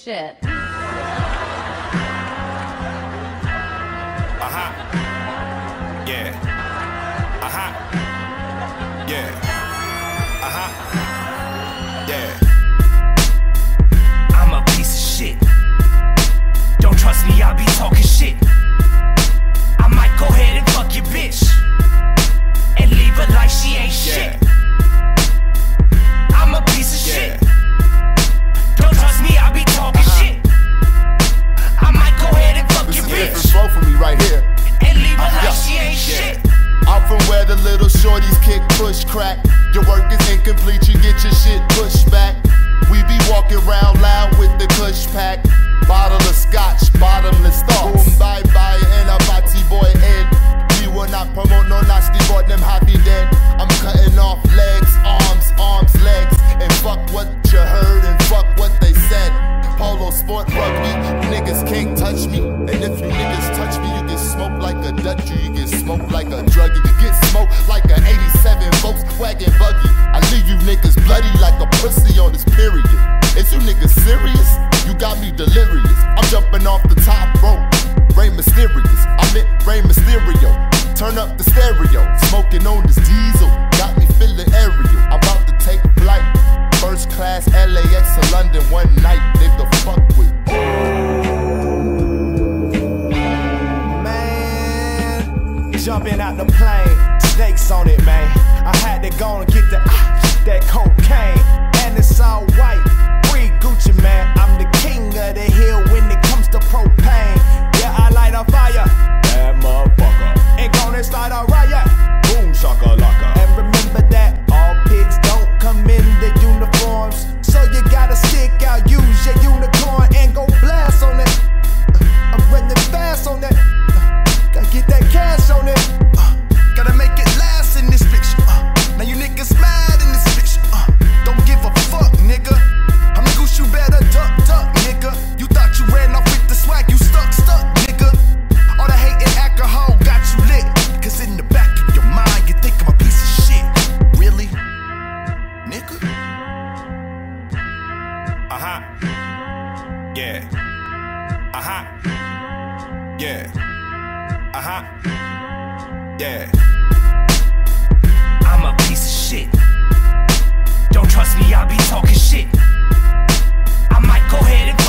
shit. Yeah. Yeah. Yeah. I'm a piece of shit. Don't trust me, I'll be talking shit. I might go ahead and fuck your bitch and leave her like she ain't shit. I'm a piece of shit. Don't trust me, I'll be talking shit. I might go ahead and fuck your bitch. This is a different flow for me right here. And leave her like she ain't shit. I'm from where the little shorties kick, push, crack. Your work is incomplete, you get your shit pushed back. We be walking around loud with the kush pack. Bottle of scotch, bottomless thoughts. Boom, bye bye, and a bati boy in. We will not promote no nasty boy, them happy then. I'm cutting off legs, arms, legs. And fuck what you heard and fuck what they said. Polo sport rugby, you niggas can't touch me. And if you niggas touch me, you get smoked like a Dutchie. You get smoked like a druggie. You get smoked like a 87 Volkswagen buggy. I leave you niggas bloody like a pussy on this period. Is you niggas serious? You got me delirious. I'm jumping off the top rope. Rey Mysterious, I'm in Rey Mysterio. Turn up the stereo, smoking on this diesel. Got me feeling aerial. I'm about to take flight. First class LAX to London one night. Nigga, fuck with me. Man, jumping out the plane, snakes on it, man. I had to go and get that cocaine, and it's all white. Free Gucci, man. I'm the king of the hill when it comes to propane. Yeah, I light a fire, that motherfucker, and gonna start a riot. Boom shakalaka. And remember that all pigs don't come in the uniforms, so you gotta stick out, use your unicorn, and go blast on it. I'm running fast on that. Gotta get that cash on it. Gotta make it last in this bitch. Now you niggas mad in this bitch. Don't give a fuck, nigga. I'm the goose, you better duck, nigga. You thought you ran off with the swag, you stuck, nigga. All the hate and alcohol got you lit. Cause in the back of your mind, you think I'm a piece of shit. Really? Nigga? Yeah. Yeah. Yeah. I'm a piece of shit. Don't trust me, I'll be talking shit. I might go ahead and